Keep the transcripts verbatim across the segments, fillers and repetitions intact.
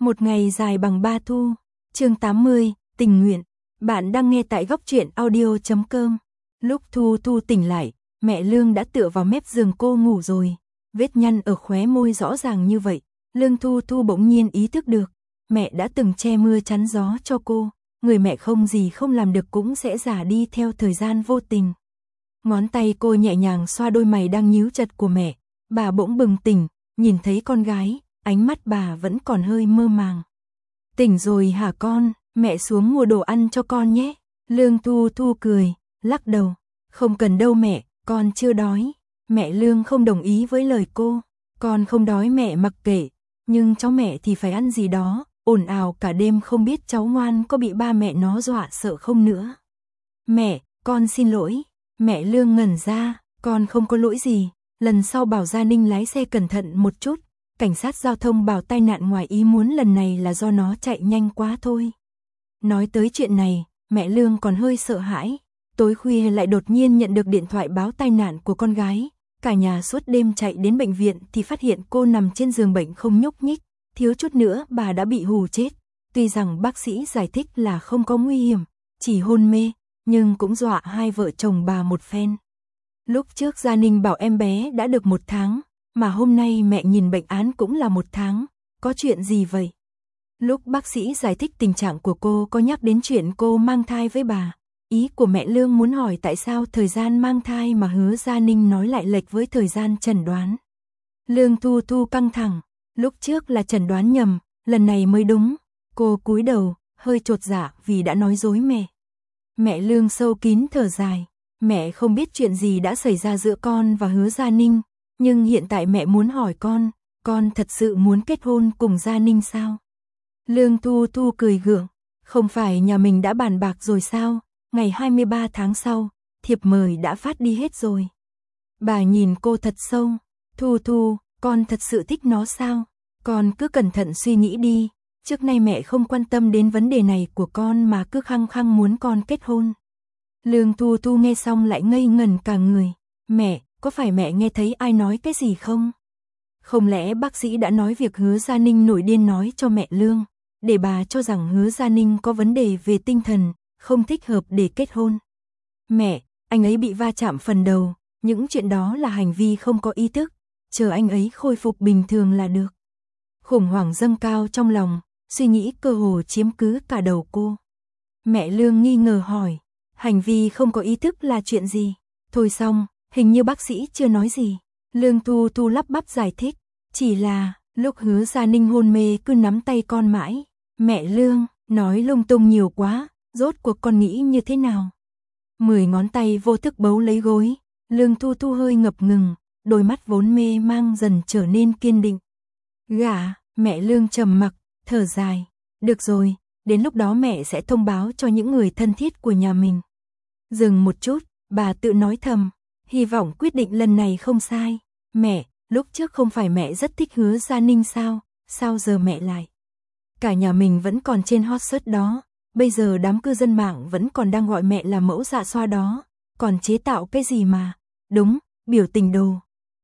Một ngày dài bằng ba thu. Chương tám mươi, tình nguyện. Bạn đang nghe tại góc truyện audio chấm com. Lúc Thu Thu tỉnh lại, mẹ Lương đã tựa vào mép giường cô ngủ rồi. Vết nhăn ở khóe môi rõ ràng như vậy, Lương Thu Thu bỗng nhiên ý thức được, mẹ đã từng che mưa chắn gió cho cô, người mẹ không gì không làm được cũng sẽ già đi theo thời gian vô tình. Ngón tay cô nhẹ nhàng xoa đôi mày đang nhíu chặt của mẹ, bà bỗng bừng tỉnh, nhìn thấy con gái, ánh mắt bà vẫn còn hơi mơ màng. Tỉnh rồi hả con, mẹ xuống mua đồ ăn cho con nhé. Lương Thu Thu cười, lắc đầu, không cần đâu mẹ, con chưa đói. Mẹ Lương không đồng ý với lời cô, con không đói mẹ mặc kệ, nhưng cháu mẹ thì phải ăn gì đó, ồn ào cả đêm không biết cháu ngoan có bị ba mẹ nó dọa sợ không nữa. Mẹ, con xin lỗi. Mẹ Lương ngẩn ra, con không có lỗi gì, lần sau bảo Gia Ninh lái xe cẩn thận một chút, cảnh sát giao thông bảo tai nạn ngoài ý muốn lần này là do nó chạy nhanh quá thôi. Nói tới chuyện này, mẹ Lương còn hơi sợ hãi, tối khuya lại đột nhiên nhận được điện thoại báo tai nạn của con gái, cả nhà suốt đêm chạy đến bệnh viện thì phát hiện cô nằm trên giường bệnh không nhúc nhích, thiếu chút nữa bà đã bị hù chết, tuy rằng bác sĩ giải thích là không có nguy hiểm, chỉ hôn mê, nhưng cũng dọa hai vợ chồng bà một phen. Lúc trước Gia Ninh bảo em bé đã được một tháng, mà hôm nay mẹ nhìn bệnh án cũng là một tháng, có chuyện gì vậy? Lúc bác sĩ giải thích tình trạng của cô có nhắc đến chuyện cô mang thai với bà, ý của mẹ Lương muốn hỏi tại sao thời gian mang thai mà Hứa Gia Ninh nói lại lệch với thời gian chẩn đoán. Lương Thu Thu căng thẳng, lúc trước là chẩn đoán nhầm, lần này mới đúng, cô cúi đầu, hơi chột dạ vì đã nói dối mẹ. Mẹ Lương sâu kín thở dài, mẹ không biết chuyện gì đã xảy ra giữa con và Hứa Gia Ninh, nhưng hiện tại mẹ muốn hỏi con, con thật sự muốn kết hôn cùng Gia Ninh sao? Lương Thu Thu cười gượng, không phải nhà mình đã bàn bạc rồi sao, ngày hai mươi ba tháng sau, thiệp mời đã phát đi hết rồi. Bà nhìn cô thật sâu, Thu Thu, con thật sự thích nó sao? Con cứ cẩn thận suy nghĩ đi, trước nay mẹ không quan tâm đến vấn đề này của con mà cứ khăng khăng muốn con kết hôn. Lương Thu Thu nghe xong lại ngây ngẩn cả người, mẹ, có phải mẹ nghe thấy ai nói cái gì không? Không lẽ bác sĩ đã nói việc Hứa Gia Ninh nổi điên nói cho mẹ Lương, để bà cho rằng Hứa Gia Ninh có vấn đề về tinh thần, không thích hợp để kết hôn. Mẹ, anh ấy bị va chạm phần đầu, những chuyện đó là hành vi không có ý thức, chờ anh ấy khôi phục bình thường là được. Khủng hoảng dâng cao trong lòng, suy nghĩ cơ hồ chiếm cứ cả đầu cô. Mẹ Lương nghi ngờ hỏi, hành vi không có ý thức là chuyện gì? Thôi xong, hình như bác sĩ chưa nói gì. Lương Thu Thu lắp bắp giải thích, chỉ là, lúc Hứa Gia Ninh hôn mê cứ nắm tay con mãi. Mẹ Lương, nói lung tung nhiều quá, rốt cuộc con nghĩ như thế nào? Mười ngón tay vô thức bấu lấy gối, Lương Thu Thu hơi ngập ngừng, đôi mắt vốn mê mang dần trở nên kiên định. Gả, mẹ Lương trầm mặc, thở dài, được rồi, đến lúc đó mẹ sẽ thông báo cho những người thân thiết của nhà mình. Dừng một chút, bà tự nói thầm, hy vọng quyết định lần này không sai. Mẹ, lúc trước không phải mẹ rất thích Hứa Gia Ninh sao, sao giờ mẹ lại? Cả nhà mình vẫn còn trên hot search đó, bây giờ đám cư dân mạng vẫn còn đang gọi mẹ là mẫu dạ xoa đó, còn chế tạo cái gì mà? Đúng, biểu tình đồ.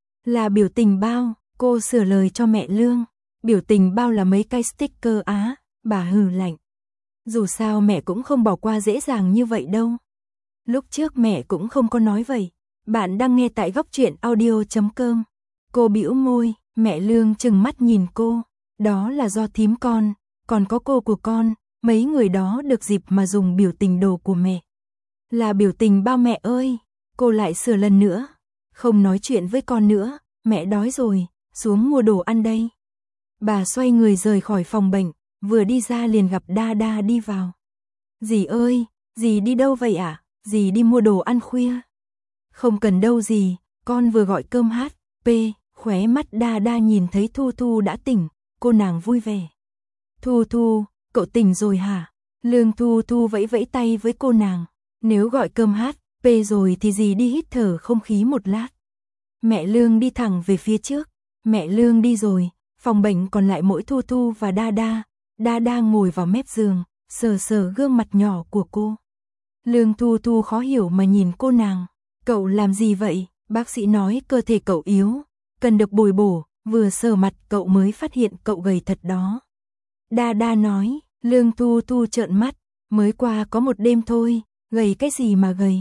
Là biểu tình bao, cô sửa lời cho mẹ Lương. Biểu tình bao là mấy cái sticker á, bà hừ lạnh. Dù sao mẹ cũng không bỏ qua dễ dàng như vậy đâu. Lúc trước mẹ cũng không có nói vậy. Bạn đang nghe tại góc truyện audio chấm com. Cô bĩu môi, mẹ Lương trừng mắt nhìn cô. Đó là do thím con, còn có cô của con, mấy người đó được dịp mà dùng biểu tình đồ của mẹ. Là biểu tình bao mẹ ơi, cô lại sửa lần nữa. Không nói chuyện với con nữa, mẹ đói rồi, xuống mua đồ ăn đây. Bà xoay người rời khỏi phòng bệnh, vừa đi ra liền gặp Đa Đa đi vào. Dì ơi, dì đi đâu vậy ạ? À? Dì đi mua đồ ăn khuya. Không cần đâu dì, con vừa gọi cơm hát, p, khóe mắt Đa Đa nhìn thấy Thu Thu đã tỉnh, cô nàng vui vẻ. Thu Thu, cậu tỉnh rồi hả? Lương Thu Thu vẫy vẫy tay với cô nàng, nếu gọi cơm hát, p rồi thì dì đi hít thở không khí một lát. Mẹ Lương đi thẳng về phía trước, mẹ Lương đi rồi. Phòng bệnh còn lại mỗi Thu Thu và Đa Đa. Đa Đa ngồi vào mép giường, sờ sờ gương mặt nhỏ của cô. Lương Thu Thu khó hiểu mà nhìn cô nàng. Cậu làm gì vậy? Bác sĩ nói cơ thể cậu yếu, cần được bồi bổ. Vừa sờ mặt cậu mới phát hiện cậu gầy thật đó. Đa Đa nói. Lương Thu Thu trợn mắt, mới qua có một đêm thôi, gầy cái gì mà gầy.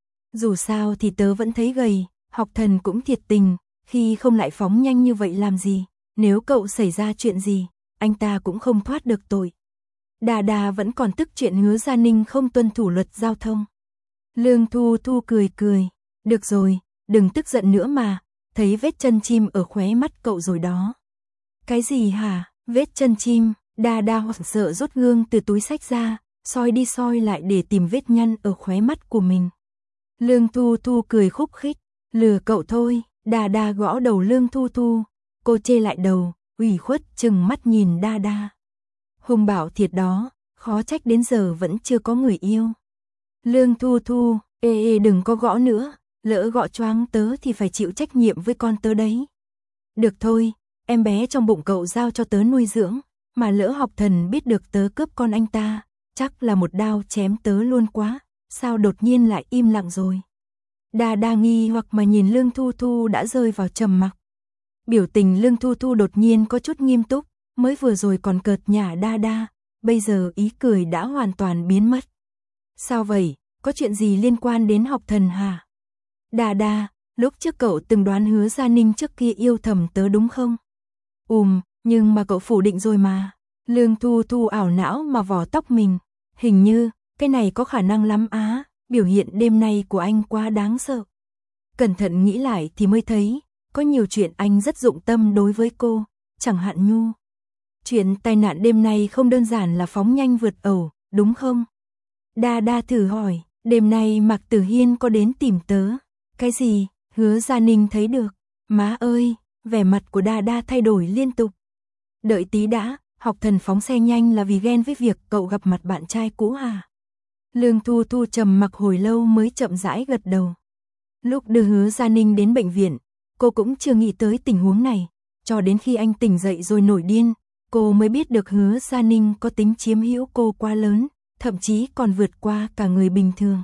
Dù sao thì tớ vẫn thấy gầy, học thần cũng thiệt tình, khi không lại phóng nhanh như vậy làm gì, nếu cậu xảy ra chuyện gì, anh ta cũng không thoát được tội. Đa Đa vẫn còn tức chuyện Hứa Gia Ninh không tuân thủ luật giao thông. Lương Thu Thu cười cười, được rồi, đừng tức giận nữa mà, thấy vết chân chim ở khóe mắt cậu rồi đó. Cái gì hả, vết chân chim? Đa Đa hoảng sợ rút gương từ túi xách ra, soi đi soi lại để tìm vết nhăn ở khóe mắt của mình. Lương Thu Thu cười khúc khích, lừa cậu thôi. Đa Đa gõ đầu Lương Thu Thu, cô chê lại đầu, ủy khuất chừng mắt nhìn Đa Đa. Hùng bảo thiệt đó, khó trách đến giờ vẫn chưa có người yêu. Lương Thu Thu, ê ê đừng có gõ nữa, lỡ gõ choáng tớ thì phải chịu trách nhiệm với con tớ đấy. Được thôi, em bé trong bụng cậu giao cho tớ nuôi dưỡng, mà lỡ học thần biết được tớ cướp con anh ta, chắc là một đao chém tớ luôn quá, sao đột nhiên lại im lặng rồi. Đa Đa nghi hoặc mà nhìn Lương Thu Thu đã rơi vào trầm mặc. Biểu tình Lương Thu Thu đột nhiên có chút nghiêm túc, mới vừa rồi còn cợt nhả Đa Đa, bây giờ ý cười đã hoàn toàn biến mất. Sao vậy, có chuyện gì liên quan đến học thần hả? Đa Đa, lúc trước cậu từng đoán Hứa Gia Ninh trước kia yêu thầm tớ đúng không? Ùm, nhưng mà cậu phủ định rồi mà. Lương Thu Thu ảo não mà vò tóc mình, hình như, cái này có khả năng lắm á, biểu hiện đêm nay của anh quá đáng sợ. Cẩn thận nghĩ lại thì mới thấy, có nhiều chuyện anh rất dụng tâm đối với cô, chẳng hạn Nhu. Chuyện tai nạn đêm nay không đơn giản là phóng nhanh vượt ẩu, đúng không? Đa Đa thử hỏi, đêm nay Mạc Tử Hiên có đến tìm tớ? Cái gì? Hứa Gia Ninh thấy được. Má ơi, vẻ mặt của Đa Đa thay đổi liên tục. Đợi tí đã, học thần phóng xe nhanh là vì ghen với việc cậu gặp mặt bạn trai cũ à? Lương Thu Thu trầm mặc hồi lâu mới chậm rãi gật đầu. Lúc đưa Hứa Gia Ninh đến bệnh viện, cô cũng chưa nghĩ tới tình huống này, cho đến khi anh tỉnh dậy rồi nổi điên, cô mới biết được Hứa Gia Ninh có tính chiếm hữu cô quá lớn, thậm chí còn vượt qua cả người bình thường.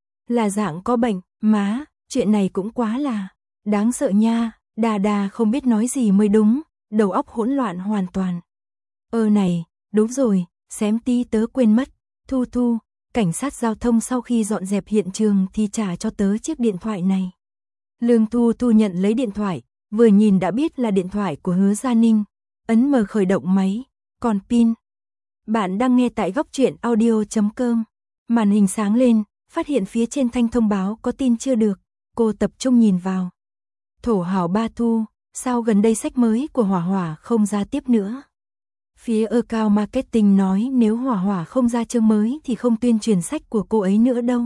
Là dạng có bệnh, má, chuyện này cũng quá là đáng sợ nha. Đa Đa không biết nói gì mới đúng, đầu óc hỗn loạn hoàn toàn. Ơ này, đúng rồi, xém tí tớ quên mất, Thu Thu, cảnh sát giao thông sau khi dọn dẹp hiện trường thì trả cho tớ chiếc điện thoại này. Lương Thu Thu nhận lấy điện thoại, vừa nhìn đã biết là điện thoại của Hứa Gia Ninh, ấn mở khởi động máy, còn pin. Bạn đang nghe tại góc truyện audio chấm com. Màn hình sáng lên, phát hiện phía trên thanh thông báo có tin chưa được, cô tập trung nhìn vào. Thổ hào Ba Thu, sao gần đây sách mới của Hỏa Hỏa không ra tiếp nữa? Phía Account Marketing nói nếu Hỏa Hỏa không ra chương mới thì không tuyên truyền sách của cô ấy nữa đâu.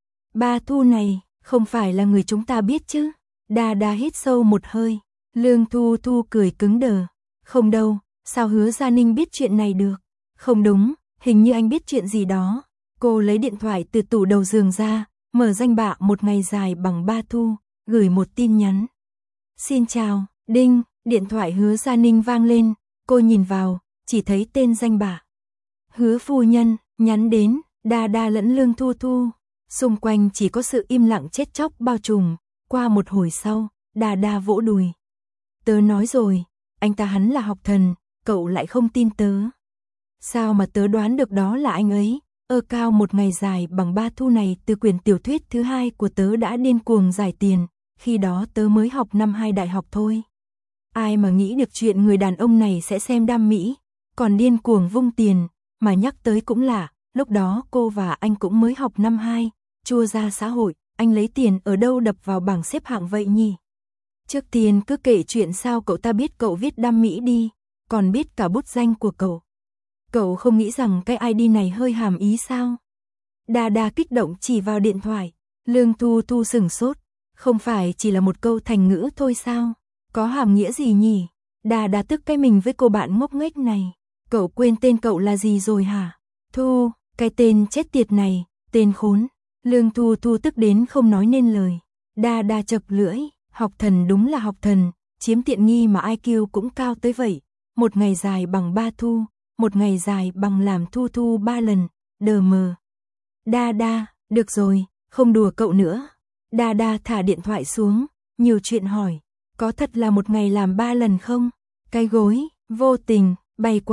Ba Thu này, không phải là người chúng ta biết chứ? Đa Đa hít sâu một hơi. Lương Thu Thu cười cứng đờ. Không đâu, sao Hứa Gia Ninh biết chuyện này được? Không đúng, hình như anh biết chuyện gì đó. Cô lấy điện thoại từ tủ đầu giường ra, mở danh bạ một ngày dài bằng Ba Thu, gửi một tin nhắn. Xin chào, đinh, điện thoại Hứa Gia Ninh vang lên, cô nhìn vào, chỉ thấy tên danh bạ. Hứa phu nhân, nhắn đến, Đa Đa lẫn Lương Thu Thu. Xung quanh chỉ có sự im lặng chết chóc bao trùm, qua một hồi sau, Đa Đa vỗ đùi. Tớ nói rồi, anh ta hắn là học thần, cậu lại không tin tớ. Sao mà tớ đoán được đó là anh ấy? Ơ cao một ngày dài bằng Ba Thu này từ quyển tiểu thuyết thứ hai của tớ đã điên cuồng giải tiền, khi đó tớ mới học năm hai đại học thôi. Ai mà nghĩ được chuyện người đàn ông này sẽ xem đam mỹ, còn điên cuồng vung tiền, mà nhắc tới cũng lạ, lúc đó cô và anh cũng mới học năm hai, chua ra xã hội, anh lấy tiền ở đâu đập vào bảng xếp hạng vậy nhỉ? Trước tiên cứ kể chuyện sao cậu ta biết cậu viết đam mỹ đi, còn biết cả bút danh của cậu. Cậu không nghĩ rằng cái i đê này hơi hàm ý sao? Đa Đa kích động chỉ vào điện thoại, Lương Thu Thu sửng sốt, không phải chỉ là một câu thành ngữ thôi sao? Có hàm nghĩa gì nhỉ? Đa Đa tức cái mình với cô bạn ngốc nghếch này. Cậu quên tên cậu là gì rồi hả? Thu, cái tên chết tiệt này, tên khốn. Lương Thu Thu tức đến không nói nên lời. Đa Đa chập lưỡi, học thần đúng là học thần, chiếm tiện nghi mà i kiu cũng cao tới vậy. Một ngày dài bằng Ba Thu, một ngày dài bằng làm Thu Thu ba lần, đờ mờ. Đa Đa, được rồi, không đùa cậu nữa. Đa Đa thả điện thoại xuống, nhiều chuyện hỏi, có thật là một ngày làm ba lần không? Cái gối, vô tình, bay qua,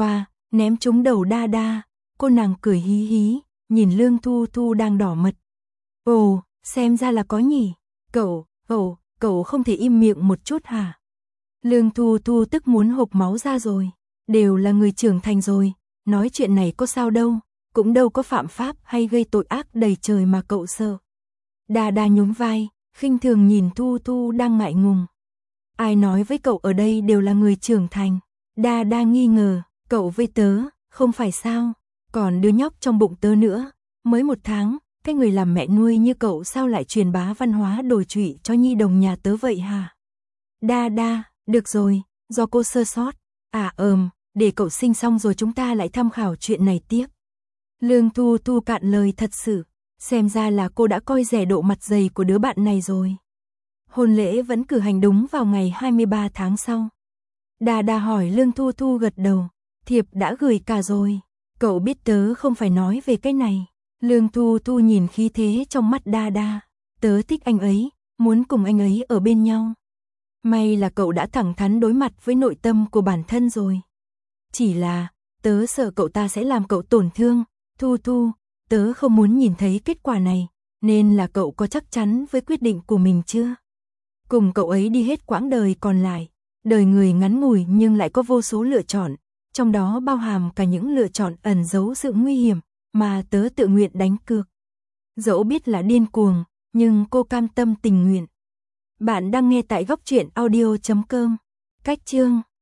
ném trúng đầu Đa Đa, cô nàng cười hí hí, nhìn Lương Thu Thu đang đỏ mặt. Ồ, xem ra là có nhỉ, cậu, cậu, cậu không thể im miệng một chút hả? Lương Thu Thu tức muốn hộc máu ra rồi, đều là người trưởng thành rồi, nói chuyện này có sao đâu, cũng đâu có phạm pháp hay gây tội ác đầy trời mà cậu sợ. Đa Đa nhún vai, khinh thường nhìn Thu Thu đang ngại ngùng. Ai nói với cậu ở đây đều là người trưởng thành? Đa Đa nghi ngờ, cậu với tớ, không phải sao? Còn đứa nhóc trong bụng tớ nữa, mới một tháng, cái người làm mẹ nuôi như cậu sao lại truyền bá văn hóa đồi trụy cho nhi đồng nhà tớ vậy hả? Đa Đa, được rồi, do cô sơ sót. À ờm, để cậu sinh xong rồi chúng ta lại tham khảo chuyện này tiếp. Lương Thu Thu cạn lời thật sự, xem ra là cô đã coi rẻ độ mặt dày của đứa bạn này rồi. Hôn lễ vẫn cử hành đúng vào ngày hai mươi ba tháng sau. Đa Đa hỏi Lương Thu Thu gật đầu, thiệp đã gửi cả rồi, cậu biết tớ không phải nói về cái này. Lương Thu Thu nhìn khí thế trong mắt Đa Đa, tớ thích anh ấy, muốn cùng anh ấy ở bên nhau. May là cậu đã thẳng thắn đối mặt với nội tâm của bản thân rồi. Chỉ là, tớ sợ cậu ta sẽ làm cậu tổn thương, Thu Thu, tớ không muốn nhìn thấy kết quả này, nên là cậu có chắc chắn với quyết định của mình chưa? Cùng cậu ấy đi hết quãng đời còn lại, đời người ngắn ngủi nhưng lại có vô số lựa chọn, trong đó bao hàm cả những lựa chọn ẩn giấu sự nguy hiểm, mà tớ tự nguyện đánh cược. Dẫu biết là điên cuồng, nhưng cô cam tâm tình nguyện. Bạn đang nghe tại góc truyện audio chấm com. Cách chương